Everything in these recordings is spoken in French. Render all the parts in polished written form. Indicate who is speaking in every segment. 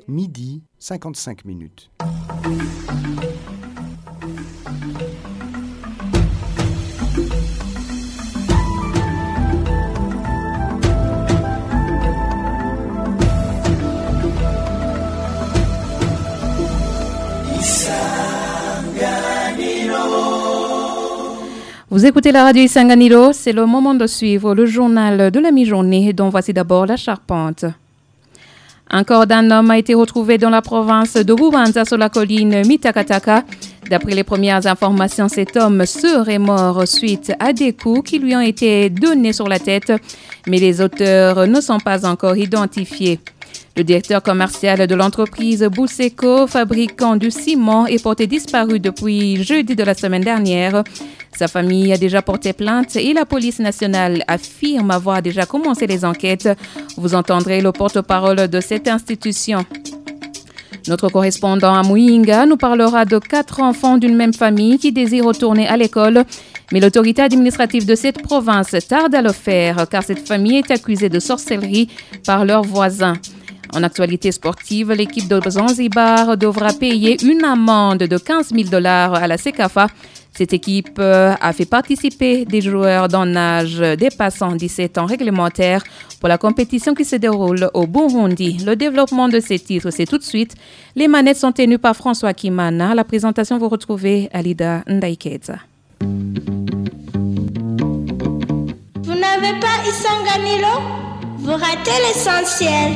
Speaker 1: midi 55 minutes.
Speaker 2: Vous écoutez la radio Isanganiro, c'est le moment de suivre le journal de la mi-journée dont voici d'abord la charpente. Un corps d'un homme a été retrouvé dans la province de Bubanza sur la colline Mitakataka. D'après les premières informations, cet homme serait mort suite à des coups qui lui ont été donnés sur la tête, mais les auteurs ne sont pas encore identifiés. Le directeur commercial de l'entreprise Buseco, fabricant du ciment, est porté disparu depuis jeudi de la semaine dernière. Sa famille a déjà porté plainte et la police nationale affirme avoir déjà commencé les enquêtes. Vous entendrez le porte-parole de cette institution. Notre correspondant à Muyinga nous parlera de 4 enfants d'une même famille qui désirent retourner à l'école. Mais l'autorité administrative de cette province tarde à le faire car cette famille est accusée de sorcellerie par leurs voisins. En actualité sportive, l'équipe de Zanzibar devra payer une amende de $15,000 à la CECAFA. Cette équipe a fait participer des joueurs d'un âge dépassant 17 ans réglementaire pour la compétition qui se déroule au Burundi. Le développement de ces titres, c'est tout de suite. Les manettes sont tenues par François Kimana. La présentation, vous retrouvez Alida Ndaikeza.
Speaker 3: Vous n'avez pas Isanganiro? Vous ratez l'essentiel.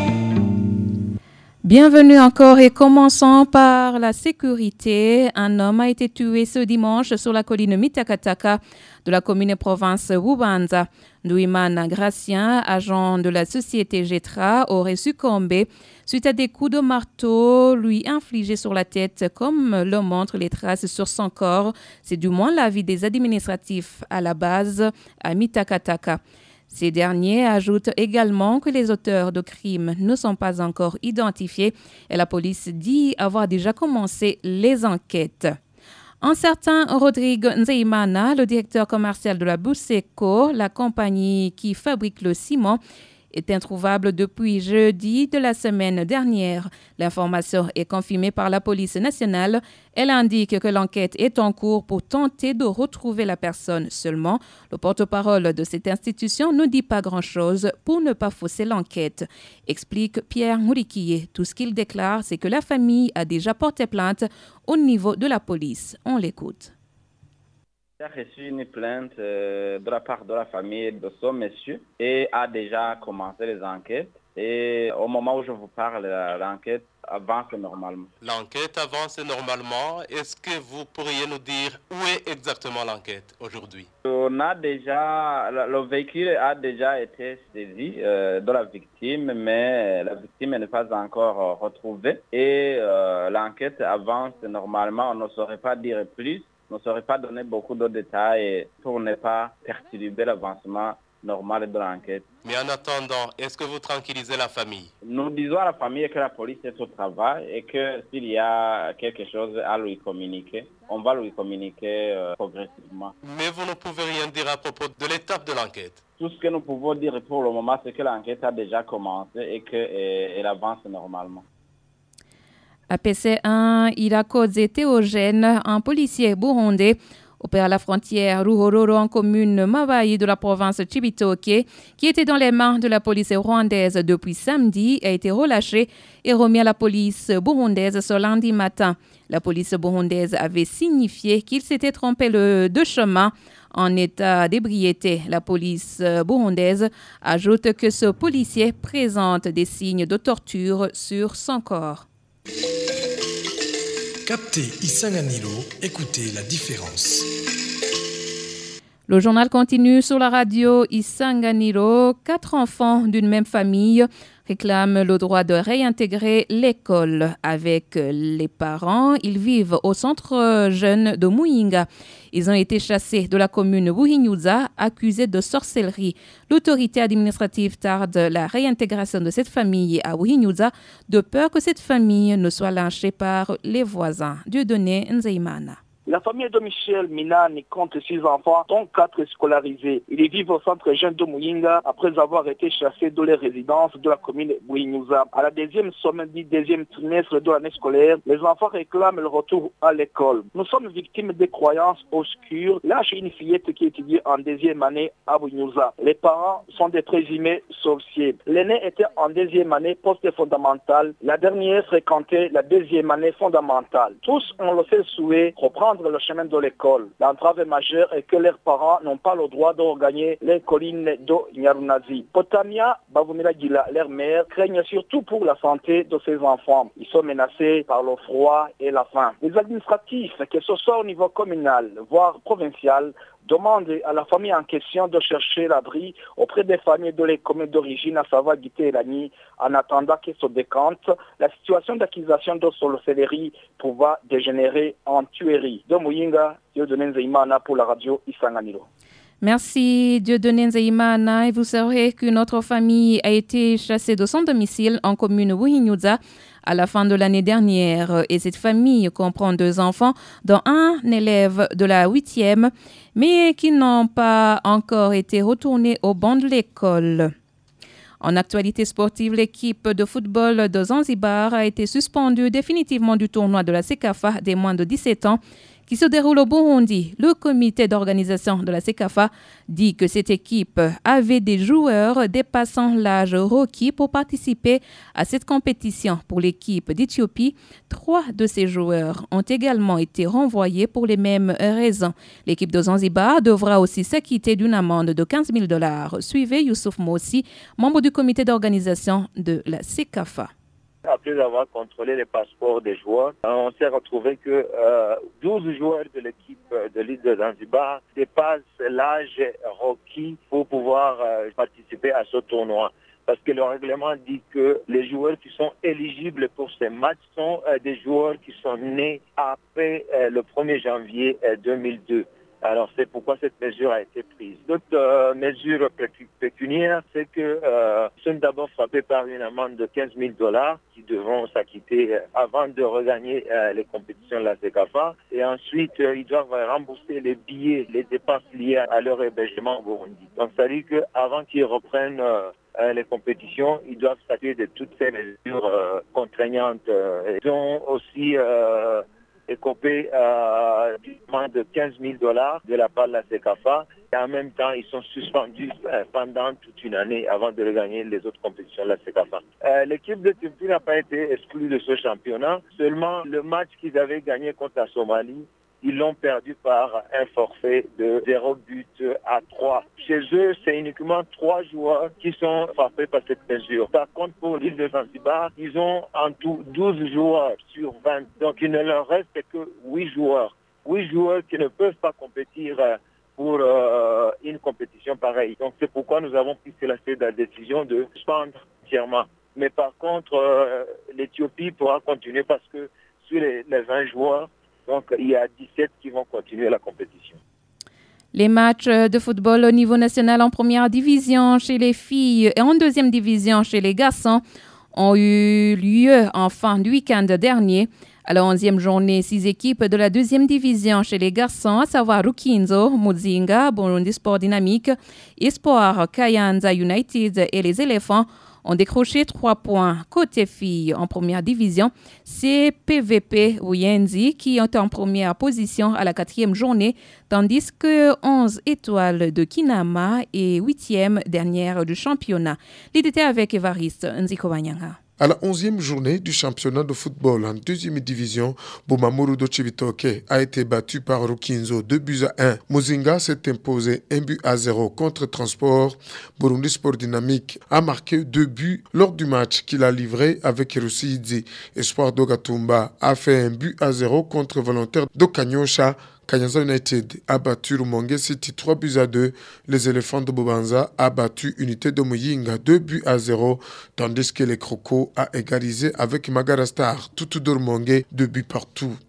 Speaker 2: Bienvenue encore et commençons par la sécurité. Un homme a été tué ce dimanche sur la colline Mitakataka de la commune et province Bubanza. Ndouimana Gracien, agent de la société Getra, aurait succombé suite à des coups de marteau lui infligés sur la tête, comme le montrent les traces sur son corps. C'est du moins l'avis des administratifs à la base à Mitakataka. Ces derniers ajoutent également que les auteurs de crimes ne sont pas encore identifiés et la police dit avoir déjà commencé les enquêtes. Un certain Rodrigue Nzeimana, le directeur commercial de la Buseco, la compagnie qui fabrique le ciment, est introuvable depuis jeudi de la semaine dernière. L'information est confirmée par la police nationale. Elle indique que l'enquête est en cours pour tenter de retrouver la personne seulement. Le porte-parole de cette institution ne dit pas grand-chose pour ne pas fausser l'enquête. Explique Pierre Mourikié. Tout ce qu'il déclare, c'est que la famille a déjà porté plainte au niveau de la police. On l'écoute.
Speaker 4: J'ai reçu une plainte de la part de la famille de ce monsieur et a déjà commencé les enquêtes. Et au moment où je vous parle, l'enquête avance normalement.
Speaker 5: L'enquête avance normalement. Est-ce que vous pourriez nous dire où est exactement l'enquête aujourd'hui?
Speaker 4: On a déjà, le véhicule a déjà été saisi de la victime, mais la victime n'est pas encore retrouvée. Et l'enquête avance normalement. On ne saurait pas dire plus. On ne saurait pas donner beaucoup de détails pour ne pas perturber l'avancement normal de l'enquête.
Speaker 5: Mais en attendant, est-ce que vous tranquillisez la famille?
Speaker 4: Nous disons à la famille que la police est au travail et que s'il y a quelque chose à lui communiquer, on va lui communiquer progressivement.
Speaker 5: Mais vous ne pouvez rien dire à propos de l'étape de l'enquête?
Speaker 4: Tout ce que nous pouvons dire pour le moment, c'est que l'enquête a déjà commencé et qu'elle avance normalement.
Speaker 2: À PC1, Irakoze Théogène, un policier burundais, opère à la frontière Ruhororo en commune Mabayi de la province Cibitoke, qui était dans les mains de la police rwandaise depuis samedi, a été relâché et remis à la police burundaise ce lundi matin. La police burundaise avait signifié qu'il s'était trompé de chemin en état d'ébriété. La police burundaise ajoute que ce policier présente des signes de torture sur son corps.
Speaker 6: Captez Isanganiro, écoutez la différence.
Speaker 2: Le journal continue sur la radio Isanganiro. 4 enfants d'une même famille réclament le droit de réintégrer l'école avec les parents. Ils vivent au centre jeune de Muyinga. Ils ont été chassés de la commune Buhinyuza, accusés de sorcellerie. L'autorité administrative tarde la réintégration de cette famille à Buhinyuza, de peur que cette famille ne soit lynchée par les voisins. Dieudonné Nzeimana.
Speaker 7: La famille de Michel Minani compte 6 enfants, dont 4 scolarisés. Ils vivent au centre jeune de Muyinga après avoir été chassés de leur résidence de la commune Bouignouza. À la deuxième semaine du deuxième trimestre de l'année scolaire, les enfants réclament le retour à l'école. Nous sommes victimes des croyances obscures. Là, j'ai une fillette qui étudie en deuxième année à Bouignouza. Les parents sont des présumés sorciers. L'aîné était en deuxième année post-fondamentale. La dernière fréquentait la deuxième année fondamentale. Tous ont le seul souhait de reprendre le chemin de l'école. L'entrave majeure est que leurs parents n'ont pas le droit de regagner les collines de Nyarunazi. Potamia, Bavumila Gila, leur mère, craignent surtout pour la santé de ses enfants. Ils sont menacés par le froid et la faim. Les administratifs, que ce soit au niveau communal, voire provincial, demande à la famille en question de chercher l'abri auprès des familles de les communes d'origine, à savoir Guité et Lani, en attendant qu'ils se décantent. La situation d'accusation de sorcellerie pourra dégénérer en tuerie. De Muyinga, Dieudonné Nzeimana pour la radio Isanganiro.
Speaker 2: Merci Dieudonné Nzeimana. Et vous saurez qu'une autre famille a été chassée de son domicile en commune Bouignouza à la fin de l'année dernière. Et cette famille comprend 2 enfants, dont un élève de la 8e, mais qui n'ont pas encore été retournés au banc de l'école. En actualité sportive, l'équipe de football de Zanzibar a été suspendue définitivement du tournoi de la CECAFA des moins de 17 ans qui se déroule au Burundi. Le comité d'organisation de la CECAFA dit que cette équipe avait des joueurs dépassant l'âge requis pour participer à cette compétition. Pour l'équipe d'Éthiopie, 3 de ces joueurs ont également été renvoyés pour les mêmes raisons. L'équipe de Zanzibar devra aussi s'acquitter d'une amende de $15,000. Suivez Youssouf Moussi, membre du comité d'organisation de la CECAFA.
Speaker 8: Après avoir contrôlé les passeports des joueurs, on s'est retrouvé que 12 joueurs de l'équipe de l'île de Zanzibar dépassent l'âge requis pour pouvoir participer à ce tournoi. Parce que le règlement dit que les joueurs qui sont éligibles pour ces matchs sont des joueurs qui sont nés après le 1er janvier 2002. Alors c'est pourquoi cette mesure a été prise. D'autres mesures pécuniaires, c'est que sont d'abord frappés par une amende de $15,000 qui devront s'acquitter avant de regagner les compétitions de la CECAFA. Et ensuite, ils doivent rembourser les billets, les dépenses liées à leur hébergement au Burundi. Donc ça dit qu'avant qu'ils reprennent les compétitions, ils doivent s'acquitter de toutes ces mesures contraignantes. Ils ont aussi écopé de $15,000 de la part de la CECAFA. Et en même temps, ils sont suspendus pendant toute une année avant de regagner les autres compétitions de la CECAFA. L'équipe de Turquie n'a pas été exclue de ce championnat. Seulement, le match qu'ils avaient gagné contre la Somalie, ils l'ont perdu par un forfait de 0-3. Chez eux, c'est uniquement 3 joueurs qui sont frappés par cette mesure. Par contre, pour l'île de Zanzibar, ils ont en tout 12 joueurs sur 20. Donc, il ne leur reste que 8 joueurs. 8 joueurs qui ne peuvent pas compétir pour une compétition pareille. Donc, c'est pourquoi nous avons pris la décision de suspendre entièrement. Mais par contre, l'Éthiopie pourra continuer parce que sur les 20 joueurs, donc, il y a 17 qui vont continuer la compétition.
Speaker 2: Les matchs de football au niveau national en première division chez les filles et en deuxième division chez les garçons ont eu lieu en fin de week-end dernier. À la 11e journée, 6 équipes de la deuxième division chez les garçons, à savoir Rukinzo, Muzinga, Burundi Sport Dynamique, Espoir, Kayanza United et les éléphants ont décroché 3 points. Côté filles en première division, c'est PVP Uyenzi qui est en première position à la 4e journée, tandis que 11 étoiles de Kinama est 8e dernière du championnat. L'idée avec Évariste Nzikowanyanga.
Speaker 9: À la 11e journée du championnat de football en deuxième division, Bumamuru de Chibitoke a été battu par Rukinzo 2-1. Muzinga s'est imposé 1-0 contre Transport. Burundi Sport Dynamique a marqué 2 buts lors du match qu'il a livré avec Rusidzi. Espoir d'Ogatumba a fait 1-0 contre Volontaire de Kanyosha. Kayanza United a battu Rumonge City 3-2. Les éléphants de Bobanza a battu Unité de Muyinga 2-0, tandis que les Crocos a égalisé avec Magara Star, Tutu de Rumonge 2 buts partout.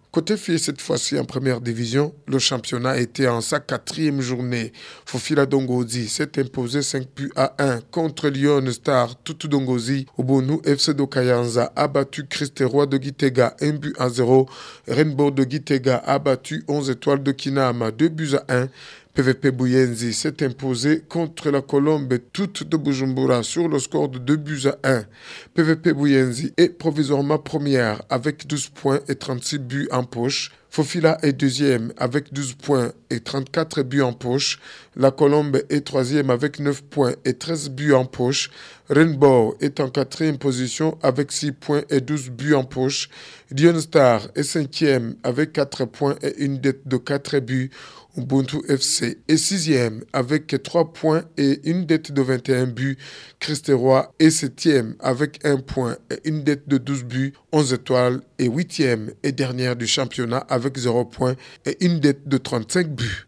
Speaker 9: Côté filles, cette fois-ci en première division, le championnat était en sa 4e journée. Fofila Dongozi s'est imposé 5-1 contre Lyon Star Tutu Dongozi. Obonu FC de Kayanza a battu Christ-Roi de Gitega 1-0. Rainbow de Gitega a battu 11 étoiles de Kinama 2-1. PVP Buyenzi s'est imposé contre la Colombe toute de Bujumbura sur le score de 2-1. PVP Buyenzi est provisoirement première avec 12 points et 36 buts en poche. Fofila est deuxième avec 12 points et 34 buts en poche. La Colombe est troisième avec 9 points et 13 buts en poche. Rainbow est en 4e position avec 6 points et 12 buts en poche. Lyon Star est 5e avec 4 points et une dette de 4 buts. Ubuntu FC est 6e avec 3 points et une dette de 21 buts. Christ-Roi est 7e avec 1 point et une dette de 12 buts. 11 étoiles et 8e et dernière du championnat avec 0 points et une dette de 35 buts.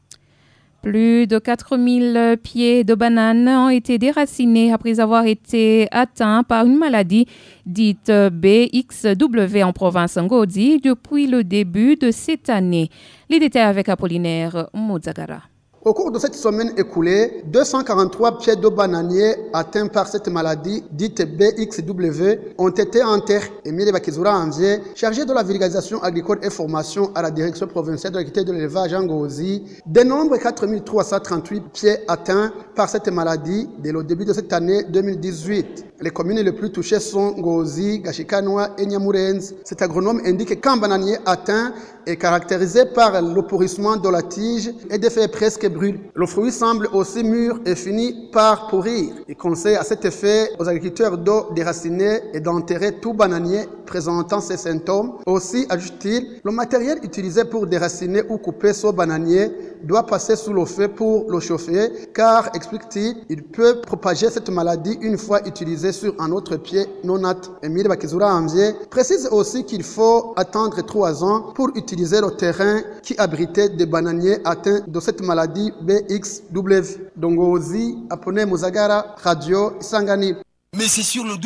Speaker 2: Plus de 4000 pieds de bananes ont été déracinés après avoir été atteints par une maladie dite BXW en province Ngodi depuis le début de cette année. Les détails avec Apollinaire Mozagara.
Speaker 10: Au cours de cette semaine écoulée, 243 pieds de bananiers atteints par cette maladie dite BXW ont été enterrés. Émile Bakizura Anvier, chargé de la vulgarisation agricole et formation à la direction provinciale de l'agriculture et de l'élevage en Ngozi, dénombre 4338 pieds atteints par cette maladie dès le début de cette année 2018. Les communes les plus touchées sont Ngozi, Gashikanwa et Nyamurenzi. Cet agronome indique qu'un bananier atteint est caractérisé par le pourrissement de la tige et des feuilles presque brûlées. Le fruit semble aussi mûr et finit par pourrir. Il conseille à cet effet aux agriculteurs de déraciner et d'enterrer tout bananier présentant ces symptômes. Aussi, ajoute-t-il, le matériel utilisé pour déraciner ou couper ce bananier doit passer sous le feu pour le chauffer, car, explique-t-il, il peut propager cette maladie une fois utilisé sur un autre pied non at. Émile Bakizura Anvier précise aussi qu'il faut attendre 3 ans pour utiliser le terrain qui abritait des bananiers atteints de cette maladie BXW. Dongozi, Apone Muzagara, Radio Isangani.
Speaker 11: Mais c'est sur le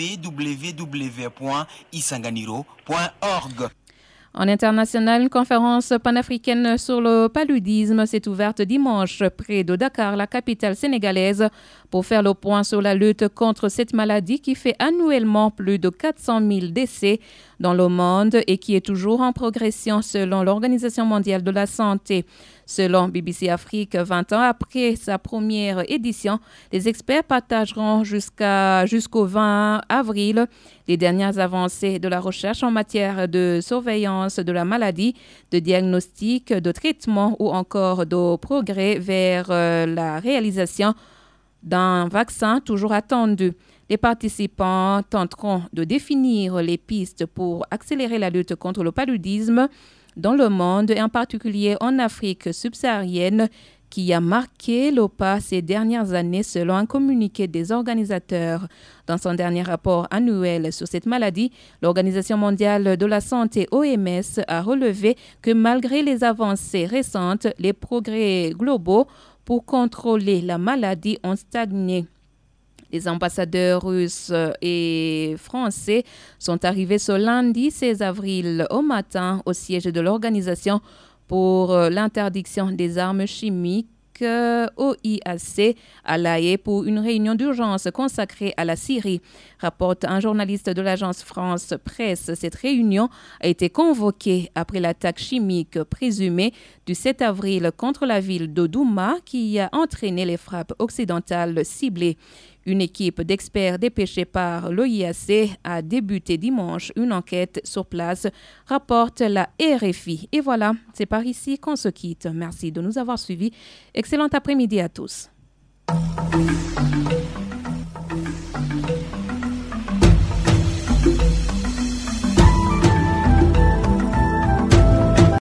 Speaker 11: www.isanganiro.org.
Speaker 2: En international, une conférence panafricaine sur le paludisme s'est ouverte dimanche près de Dakar, la capitale sénégalaise, pour faire le point sur la lutte contre cette maladie qui fait annuellement plus de 400 000 décès dans le monde et qui est toujours en progression selon l'Organisation mondiale de la santé. Selon BBC Afrique, 20 ans après sa première édition, les experts partageront jusqu'au 20 avril les dernières avancées de la recherche en matière de surveillance de la maladie, de diagnostic, de traitement ou encore de progrès vers la réalisation d'un vaccin toujours attendu. Les participants tenteront de définir les pistes pour accélérer la lutte contre le paludisme dans le monde et en particulier en Afrique subsaharienne qui a marqué le pas ces dernières années selon un communiqué des organisateurs. Dans son dernier rapport annuel sur cette maladie, l'Organisation mondiale de la santé OMS a relevé que malgré les avancées récentes, les progrès globaux pour contrôler la maladie ont stagné. Les ambassadeurs russes et français sont arrivés ce lundi 16 avril au matin au siège de l'organisation pour l'interdiction des armes chimiques OIAC à La Haye pour une réunion d'urgence consacrée à la Syrie. Rapporte un journaliste de l'agence France Presse. Cette réunion a été convoquée après l'attaque chimique présumée du 7 avril contre la ville de Douma qui a entraîné les frappes occidentales ciblées. Une équipe d'experts dépêchée par l'OIAC a débuté dimanche une enquête sur place, rapporte la RFI. Et voilà, c'est par ici qu'on se quitte. Merci de nous avoir suivis. Excellent après-midi à tous.